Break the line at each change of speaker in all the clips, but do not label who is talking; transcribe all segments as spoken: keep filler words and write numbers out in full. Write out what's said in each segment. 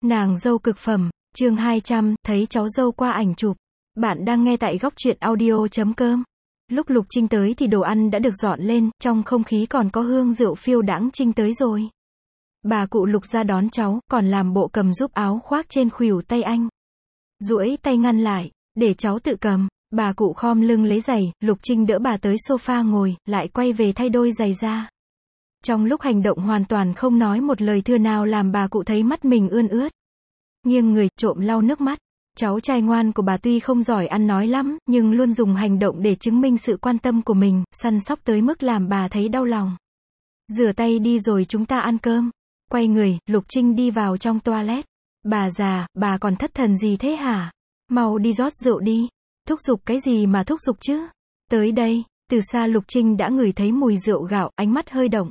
Nàng dâu cực phẩm, chương hai trăm, thấy cháu dâu qua ảnh chụp. Bạn đang nghe tại góc truyện audio chấm com. Lúc Lục Trinh tới thì đồ ăn đã được dọn lên, trong không khí còn có hương rượu phiêu đãng. Trinh tới rồi. Bà cụ Lục ra đón cháu, còn làm bộ cầm giúp áo khoác trên khuỷu tay anh. Duỗi tay ngăn lại, để cháu tự cầm. Bà cụ khom lưng lấy giày, Lục Trinh đỡ bà tới sofa ngồi, lại quay về thay đôi giày ra. Trong lúc hành động hoàn toàn không nói một lời thưa nào làm bà cụ thấy mắt mình ươn ướt. Nghiêng người, trộm lau nước mắt. Cháu trai ngoan của bà tuy không giỏi ăn nói lắm, nhưng luôn dùng hành động để chứng minh sự quan tâm của mình, săn sóc tới mức làm bà thấy đau lòng. Rửa tay đi rồi chúng ta ăn cơm. Quay người, Lục Trinh đi vào trong toilet. Bà già, bà còn thất thần gì thế hả? Mau đi rót rượu đi. Thúc giục cái gì mà thúc giục chứ? Tới đây, từ xa Lục Trinh đã ngửi thấy mùi rượu gạo, ánh mắt hơi động.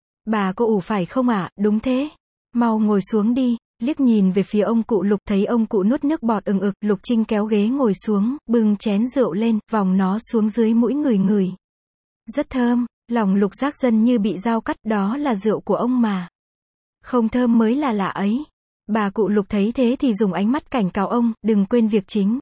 Bà có ủ phải không ạ? À? Đúng thế. Mau ngồi xuống đi. Liếc nhìn về phía ông cụ Lục, thấy ông cụ nuốt nước bọt ừng ực, Lục Trinh kéo ghế ngồi xuống, bưng chén rượu lên, vòng nó xuống dưới mũi ngửi ngửi. Rất thơm, lòng Lục Giác Dân như bị dao cắt, đó là rượu của ông mà. Không thơm mới là lạ ấy. Bà cụ Lục thấy thế thì dùng ánh mắt cảnh cáo ông, đừng quên việc chính.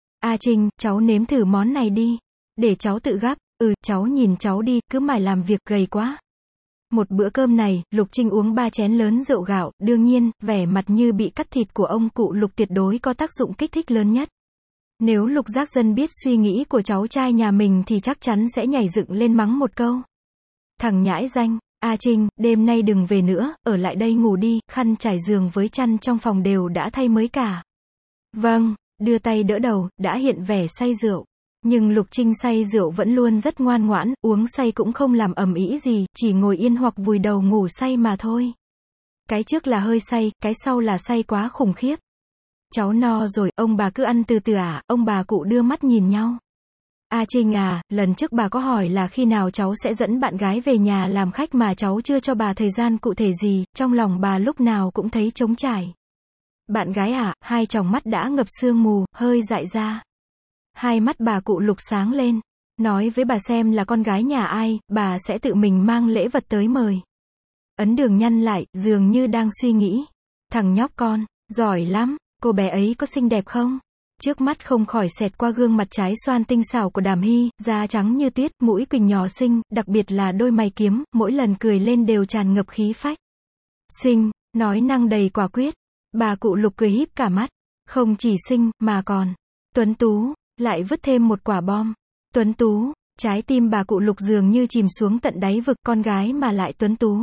A Trinh, cháu nếm thử món này đi. Để cháu tự gắp. Ừ, cháu nhìn cháu đi, cứ mải làm việc gầy quá. Một bữa cơm này, Lục Trinh uống ba chén lớn rượu gạo, đương nhiên, vẻ mặt như bị cắt thịt của ông cụ Lục tuyệt đối có tác dụng kích thích lớn nhất. Nếu Lục Giác Dân biết suy nghĩ của cháu trai nhà mình thì chắc chắn sẽ nhảy dựng lên mắng một câu. Thằng nhãi danh, A Trinh, đêm nay đừng về nữa, ở lại đây ngủ đi, khăn trải giường với chăn trong phòng đều đã thay mới cả. Vâng, đưa tay đỡ đầu, đã hiện vẻ say rượu. Nhưng Lục Trinh say rượu vẫn luôn rất ngoan ngoãn, uống say cũng không làm ầm ĩ gì, chỉ ngồi yên hoặc vùi đầu ngủ say mà thôi. Cái trước là hơi say, cái sau là say quá khủng khiếp. Cháu no rồi, ông bà cứ ăn từ từ à? Ông bà cụ đưa mắt nhìn nhau. A Trinh à, lần trước bà có hỏi là khi nào cháu sẽ dẫn bạn gái về nhà làm khách mà cháu chưa cho bà thời gian cụ thể gì, trong lòng bà lúc nào cũng thấy trống trải. Bạn gái à? Hai tròng mắt đã ngập sương mù, hơi dại ra. Hai mắt bà cụ Lục sáng lên. Nói với bà xem là con gái nhà ai, bà sẽ tự mình mang lễ vật tới mời. Ấn Đường nhăn lại, dường như đang suy nghĩ. Thằng nhóc con, giỏi lắm, cô bé ấy có xinh đẹp không? Trước mắt không khỏi xẹt qua gương mặt trái xoan tinh xảo của Đàm Hy, da trắng như tuyết, mũi quỳnh nhỏ xinh, đặc biệt là đôi mày kiếm, mỗi lần cười lên đều tràn ngập khí phách. Xinh, nói năng đầy quả quyết. Bà cụ Lục cười híp cả mắt. Không chỉ xinh, mà còn tuấn tú. Lại vứt thêm một quả bom. Tuấn tú, trái tim bà cụ Lục dường như chìm xuống tận đáy vực, con gái mà lại tuấn tú.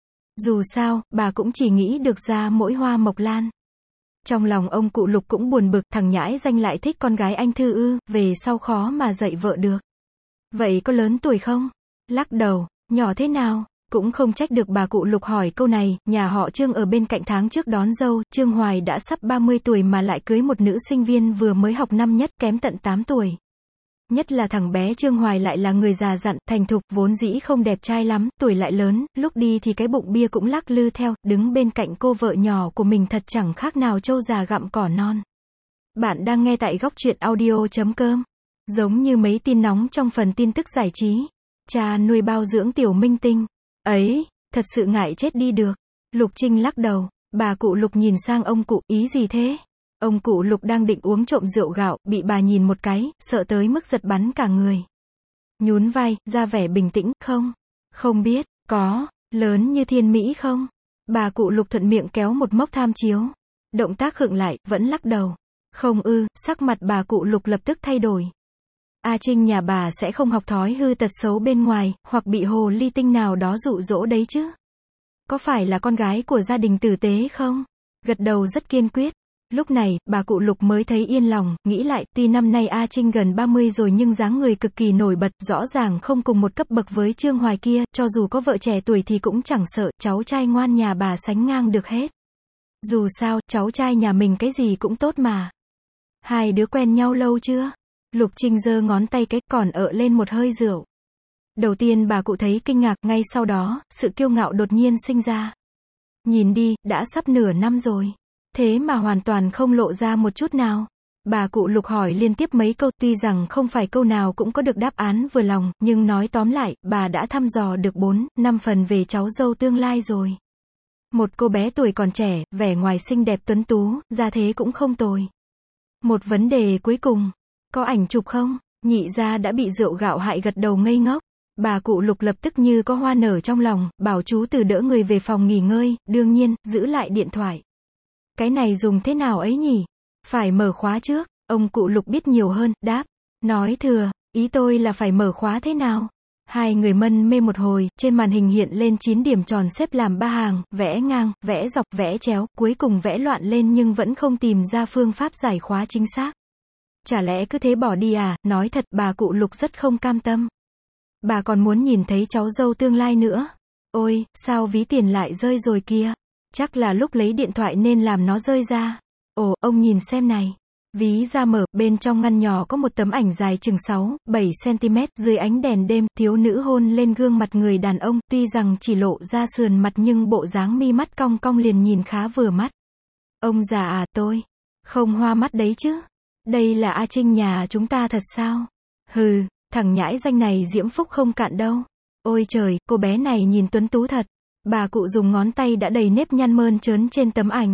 Dù sao, bà cũng chỉ nghĩ được ra mỗi Hoa Mộc Lan. Trong lòng ông cụ Lục cũng buồn bực, thằng nhãi danh lại thích con gái anh Thư ư, về sau khó mà dạy vợ được. Vậy có lớn tuổi không? Lắc đầu, nhỏ thế nào? Cũng không trách được bà cụ Lục hỏi câu này, nhà họ Trương ở bên cạnh tháng trước đón dâu, Trương Hoài đã sắp ba mươi tuổi mà lại cưới một nữ sinh viên vừa mới học năm nhất, kém tận tám tuổi. Nhất là thằng bé Trương Hoài lại là người già dặn, thành thục, vốn dĩ không đẹp trai lắm, tuổi lại lớn, lúc đi thì cái bụng bia cũng lắc lư theo, đứng bên cạnh cô vợ nhỏ của mình thật chẳng khác nào trâu già gặm cỏ non. Bạn đang nghe tại góc truyện audio chấm com. Giống như mấy tin nóng trong phần tin tức giải trí. Cha nuôi bao dưỡng tiểu minh tinh. Ấy, thật sự ngại chết đi được. Lục Trinh lắc đầu. Bà cụ Lục nhìn sang ông cụ, ý gì thế? Ông cụ Lục đang định uống trộm rượu gạo, bị bà nhìn một cái, sợ tới mức giật bắn cả người. Nhún vai, ra vẻ bình tĩnh, không? Không biết, có, lớn như thiên mỹ không? Bà cụ Lục thuận miệng kéo một mốc tham chiếu. Động tác khựng lại, vẫn lắc đầu. Không ư, sắc mặt bà cụ Lục lập tức thay đổi. A Trinh nhà bà sẽ không học thói hư tật xấu bên ngoài, hoặc bị hồ ly tinh nào đó dụ dỗ đấy chứ? Có phải là con gái của gia đình tử tế không? Gật đầu rất kiên quyết. Lúc này, bà cụ Lục mới thấy yên lòng, nghĩ lại, tuy năm nay A Trinh gần ba mươi rồi nhưng dáng người cực kỳ nổi bật, rõ ràng không cùng một cấp bậc với Trương Hoài kia, cho dù có vợ trẻ tuổi thì cũng chẳng sợ, cháu trai ngoan nhà bà sánh ngang được hết. Dù sao, cháu trai nhà mình cái gì cũng tốt mà. Hai đứa quen nhau lâu chưa? Lục Trinh giơ ngón tay cái, còn ợ lên một hơi rượu. Đầu tiên bà cụ thấy kinh ngạc, ngay sau đó, sự kiêu ngạo đột nhiên sinh ra. Nhìn đi, đã sắp nửa năm rồi. Thế mà hoàn toàn không lộ ra một chút nào. Bà cụ Lục hỏi liên tiếp mấy câu, tuy rằng không phải câu nào cũng có được đáp án vừa lòng, nhưng nói tóm lại, bà đã thăm dò được bốn, năm phần về cháu dâu tương lai rồi. Một cô bé tuổi còn trẻ, vẻ ngoài xinh đẹp tuấn tú, gia thế cũng không tồi. Một vấn đề cuối cùng, có ảnh chụp không? Nhị gia đã bị rượu gạo hại gật đầu ngây ngốc. Bà cụ Lục lập tức như có hoa nở trong lòng, bảo chú Từ đỡ người về phòng nghỉ ngơi, đương nhiên, giữ lại điện thoại. Cái này dùng thế nào ấy nhỉ? Phải mở khóa trước. Ông cụ Lục biết nhiều hơn, đáp. Nói thừa, ý tôi là phải mở khóa thế nào? Hai người mân mê một hồi, trên màn hình hiện lên chín điểm tròn xếp làm ba hàng, vẽ ngang, vẽ dọc, vẽ chéo, cuối cùng vẽ loạn lên nhưng vẫn không tìm ra phương pháp giải khóa chính xác. Chả lẽ cứ thế bỏ đi à? Nói thật, bà cụ Lục rất không cam tâm. Bà còn muốn nhìn thấy cháu dâu tương lai nữa. Ôi, sao ví tiền lại rơi rồi kia? Chắc là lúc lấy điện thoại nên làm nó rơi ra. Ồ, ông nhìn xem này. Ví ra mở, bên trong ngăn nhỏ có một tấm ảnh dài chừng sáu, bảy xăng-ti-mét, dưới ánh đèn đêm, thiếu nữ hôn lên gương mặt người đàn ông, tuy rằng chỉ lộ ra sườn mặt nhưng bộ dáng mi mắt cong cong liền nhìn khá vừa mắt. Ông già à, tôi không hoa mắt đấy chứ. Đây là A Trinh nhà chúng ta thật sao? Hừ, thằng nhãi danh này diễm phúc không cạn đâu. Ôi trời, cô bé này nhìn tuấn tú thật. Bà cụ dùng ngón tay đã đầy nếp nhăn mơn trớn trên tấm ảnh.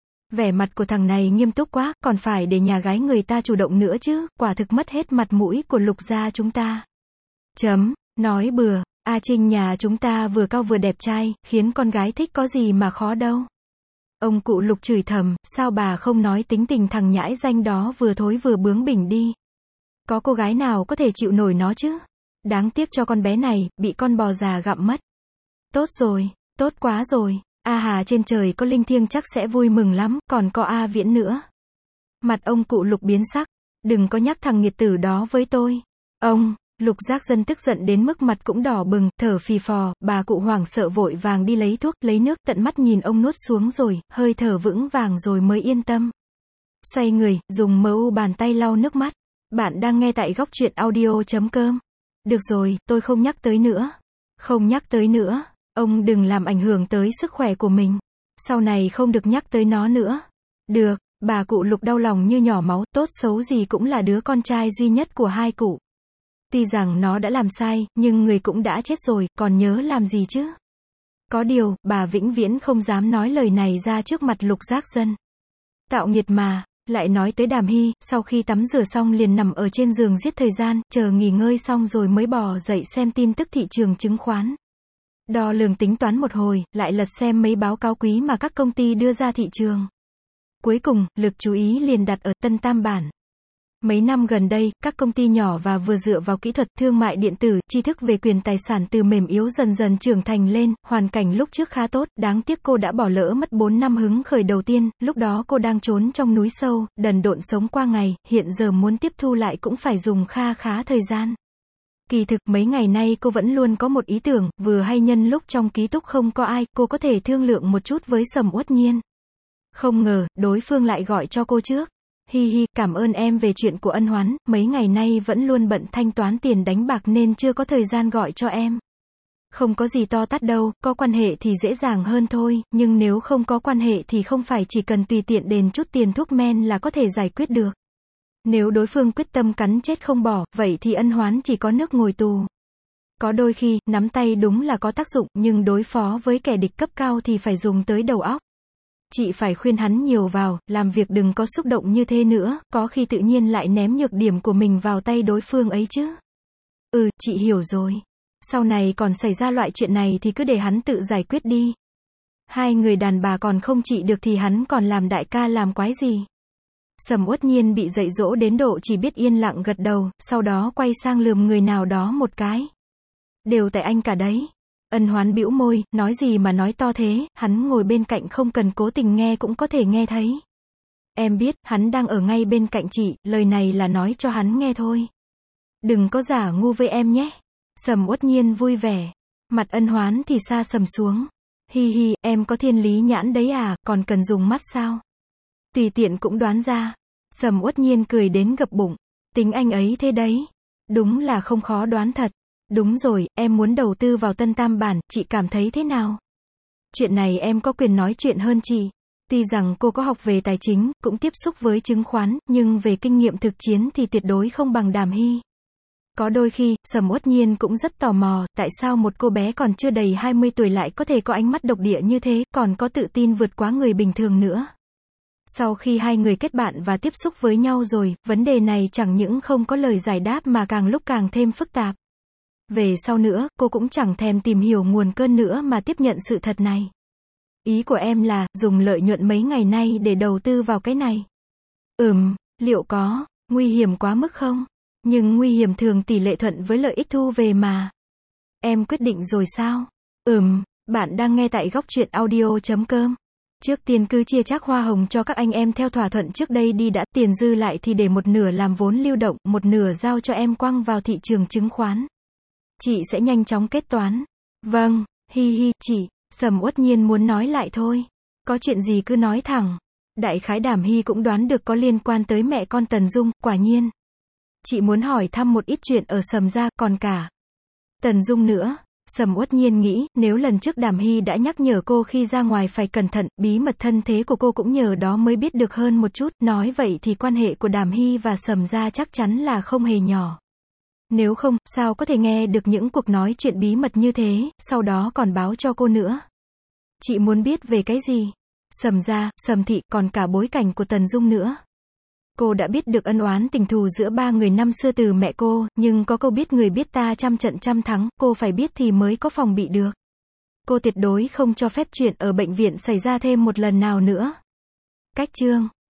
Vẻ mặt của thằng này nghiêm túc quá, còn phải để nhà gái người ta chủ động nữa chứ, quả thực mất hết mặt mũi của Lục gia chúng ta. Chấm, nói bừa, A Trinh nhà chúng ta vừa cao vừa đẹp trai, khiến con gái thích có gì mà khó đâu. Ông cụ Lục chửi thầm, sao bà không nói tính tình thằng nhãi danh đó vừa thối vừa bướng bỉnh đi. Có cô gái nào có thể chịu nổi nó chứ? Đáng tiếc cho con bé này, bị con bò già gặm mất. Tốt rồi, tốt quá rồi. A Hà trên trời có linh thiêng chắc sẽ vui mừng lắm, còn có A Viễn nữa. Mặt ông cụ Lục biến sắc. Đừng có nhắc thằng nghiệt tử đó với tôi. Ông, Lục Giác Dân tức giận đến mức mặt cũng đỏ bừng, thở phì phò, bà cụ hoảng sợ vội vàng đi lấy thuốc, lấy nước, tận mắt nhìn ông nuốt xuống rồi, hơi thở vững vàng rồi mới yên tâm. Xoay người, dùng mờ u bàn tay lau nước mắt. Bạn đang nghe tại góc truyện audio chấm com. Được rồi, tôi không nhắc tới nữa. Không nhắc tới nữa. Ông đừng làm ảnh hưởng tới sức khỏe của mình. Sau này không được nhắc tới nó nữa. Được, bà cụ Lục đau lòng như nhỏ máu, tốt xấu gì cũng là đứa con trai duy nhất của hai cụ. Tuy rằng nó đã làm sai, nhưng người cũng đã chết rồi, còn nhớ làm gì chứ? Có điều, bà vĩnh viễn không dám nói lời này ra trước mặt Lục Giác Dân. Tạo nghiệt mà. Lại nói tới Đàm Hy, sau khi tắm rửa xong liền nằm ở trên giường giết thời gian, chờ nghỉ ngơi xong rồi mới bò dậy xem tin tức thị trường chứng khoán. Đo lường tính toán một hồi, lại lật xem mấy báo cáo quý mà các công ty đưa ra thị trường. Cuối cùng, lực chú ý liền đặt ở Tân Tam Bản. Mấy năm gần đây, các công ty nhỏ và vừa dựa vào kỹ thuật thương mại điện tử, tri thức về quyền tài sản từ mềm yếu dần dần trưởng thành lên, hoàn cảnh lúc trước khá tốt, đáng tiếc cô đã bỏ lỡ mất bốn năm hứng khởi đầu tiên, lúc đó cô đang trốn trong núi sâu, đần độn sống qua ngày, hiện giờ muốn tiếp thu lại cũng phải dùng kha khá thời gian. Kỳ thực mấy ngày nay cô vẫn luôn có một ý tưởng, vừa hay nhân lúc trong ký túc không có ai, cô có thể thương lượng một chút với Sầm Uất Nhiên. Không ngờ, đối phương lại gọi cho cô trước. Hi hi, cảm ơn em về chuyện của ân oán, mấy ngày nay vẫn luôn bận thanh toán tiền đánh bạc nên chưa có thời gian gọi cho em. Không có gì to tát đâu, có quan hệ thì dễ dàng hơn thôi, nhưng nếu không có quan hệ thì không phải chỉ cần tùy tiện đền chút tiền thuốc men là có thể giải quyết được. Nếu đối phương quyết tâm cắn chết không bỏ, vậy thì ân oán chỉ có nước ngồi tù. Có đôi khi, nắm tay đúng là có tác dụng, nhưng đối phó với kẻ địch cấp cao thì phải dùng tới đầu óc. Chị phải khuyên hắn nhiều vào, làm việc đừng có xúc động như thế nữa, có khi tự nhiên lại ném nhược điểm của mình vào tay đối phương ấy chứ. Ừ, chị hiểu rồi. Sau này còn xảy ra loại chuyện này thì cứ để hắn tự giải quyết đi. Hai người đàn bà còn không trị được thì hắn còn làm đại ca làm quái gì. Sầm Uất Nhiên bị dạy dỗ đến độ chỉ biết yên lặng gật đầu, sau đó quay sang lườm người nào đó một cái. Đều tại anh cả đấy. Ân Hoán bĩu môi, nói gì mà nói to thế, hắn ngồi bên cạnh không cần cố tình nghe cũng có thể nghe thấy. Em biết, hắn đang ở ngay bên cạnh chị, lời này là nói cho hắn nghe thôi. Đừng có giả ngu với em nhé. Sầm Uất Nhiên vui vẻ. Mặt Ân Hoán thì xa sầm xuống. Hi hi, em có thiên lý nhãn đấy à, còn cần dùng mắt sao? Tùy tiện cũng đoán ra. Sầm Uất Nhiên cười đến gập bụng. Tính anh ấy thế đấy. Đúng là không khó đoán thật. Đúng rồi, em muốn đầu tư vào Tân Tam Bản, chị cảm thấy thế nào? Chuyện này em có quyền nói chuyện hơn chị. Tuy rằng cô có học về tài chính, cũng tiếp xúc với chứng khoán, nhưng về kinh nghiệm thực chiến thì tuyệt đối không bằng Đàm Hy. Có đôi khi, Sầm Uất Nhiên cũng rất tò mò, tại sao một cô bé còn chưa đầy hai mươi tuổi lại có thể có ánh mắt độc địa như thế, còn có tự tin vượt quá người bình thường nữa. Sau khi hai người kết bạn và tiếp xúc với nhau rồi, vấn đề này chẳng những không có lời giải đáp mà càng lúc càng thêm phức tạp. Về sau nữa, cô cũng chẳng thèm tìm hiểu nguồn cơn nữa mà tiếp nhận sự thật này. Ý của em là, dùng lợi nhuận mấy ngày nay để đầu tư vào cái này. Ừm, liệu có nguy hiểm quá mức không? Nhưng nguy hiểm thường tỷ lệ thuận với lợi ích thu về mà. Em quyết định rồi sao? Ừm, bạn đang nghe tại góc truyện audio chấm com. Trước tiên cứ chia chác hoa hồng cho các anh em theo thỏa thuận trước đây đi đã, tiền dư lại thì để một nửa làm vốn lưu động, một nửa giao cho em quăng vào thị trường chứng khoán. Chị sẽ nhanh chóng kết toán. Vâng, hi hi, chị. Sầm Uất Nhiên muốn nói lại thôi. Có chuyện gì cứ nói thẳng. Đại khái Đàm Hy cũng đoán được có liên quan tới mẹ con Tần Dung, quả nhiên. Chị muốn hỏi thăm một ít chuyện ở Sầm gia, còn cả Tần Dung nữa. Sầm Uất Nhiên nghĩ, nếu lần trước Đàm Hy đã nhắc nhở cô khi ra ngoài phải cẩn thận, bí mật thân thế của cô cũng nhờ đó mới biết được hơn một chút, nói vậy thì quan hệ của Đàm Hy và Sầm gia chắc chắn là không hề nhỏ. Nếu không, sao có thể nghe được những cuộc nói chuyện bí mật như thế, sau đó còn báo cho cô nữa. Chị muốn biết về cái gì? Sầm gia, Sầm thị, còn cả bối cảnh của Tần Dung nữa. Cô đã biết được ân oán tình thù giữa ba người năm xưa từ mẹ cô, nhưng có câu biết người biết ta trăm trận trăm thắng, cô phải biết thì mới có phòng bị được. Cô tuyệt đối không cho phép chuyện ở bệnh viện xảy ra thêm một lần nào nữa. Cách chương